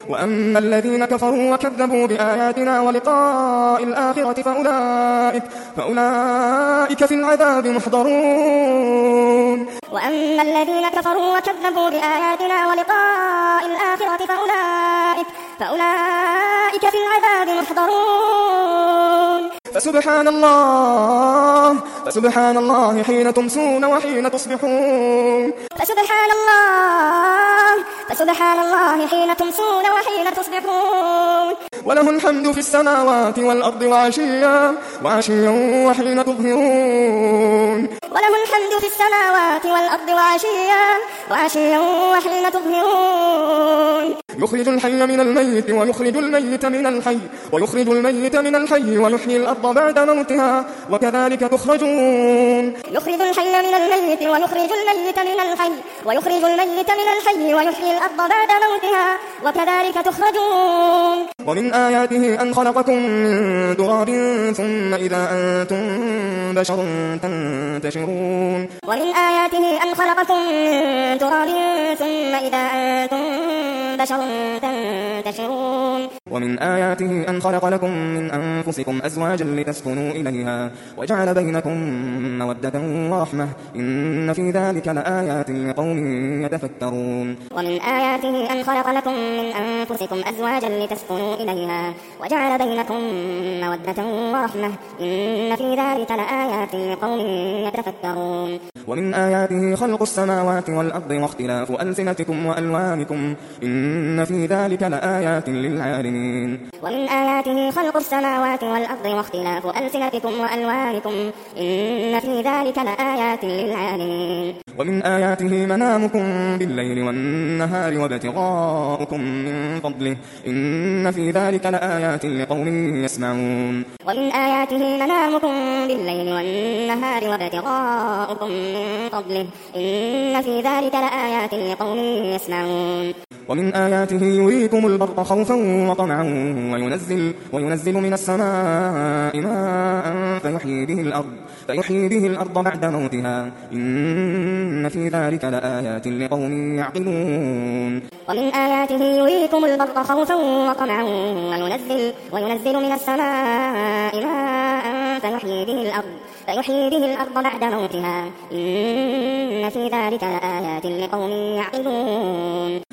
وأما الذين كفروا وكذبوا بآياتنا ولقاء الآخرة فأولئك في العذاب محضرون. وأما الذين كفروا وكذبوا بآياتنا ولقاء الآخرة فأولئك في العذاب محضرون. فسبحان الله حين تمسون وحين تصبحون. فسبحان الله حين تمسون وحين تصبحون. وله الحمد في السماوات والأرض وعشيا وحين تظهرون. وله الحمد في السماوات والأرض وعشيا وحين تظهرون. يخرج الحي من الميت ويخرج الميت من الحي ويحيي الأرض بعد موتها وكذلك تخرجون. يخرج الحي من الميت ويخرج الميت من الحي ويحيي الأرض بعد موتها وكذلك تخرجون. ومن آياته أن خلقكم من تراب ثم إذا أنتم بشر تنتشرون. ومن آياته أن خلقكم من تراب ثم إذا أنتم بشر تنتشرون. ومن آياته أن خلق لكم من أنفسكم أزواجا لتسكنوا إليها وجعل بينكم مودة ورحمة إن في ذلك لآيات لقوم يتفكرون. ومن آياته أن خلق لكم من أنفسكم أزواجا لتسكنوا إليها وجعل بينكم مودة ورحمة إن في ذلك لآيات لقوم يتفكرون. ومن آياته خلق السماوات والأرض واختلاف ألسنتكم وألوانكم إن في ذلك لآيات للعالمين. ومن آياته خلق السماوات والأرض واختلاف ألسنتكم وألوانكم إن في ذلك لآيات للعالمين. ومن آياته منامكم بالليل والنهار وابتغاؤكم من فضله إن في ذلك لآيات لقوم يسمعون. ومن آياته منامكم بالليل والنهار وابتغاؤكم من فضله إن في ذلك لآيات لقوم يسمعون. ومن آياته يريكم البرق خوفا وطمعا وينزل من السماء ماء فيحيي به الأرض بعد موتها إن في ذلك لآيات لقوم يعقلون. ومن آياته يريكم البرق خوفا وطمعا وينزل من السماء ماء فيحيي به الأرض بعد موتها إن في ذلك لآيات لقوم يعقلون.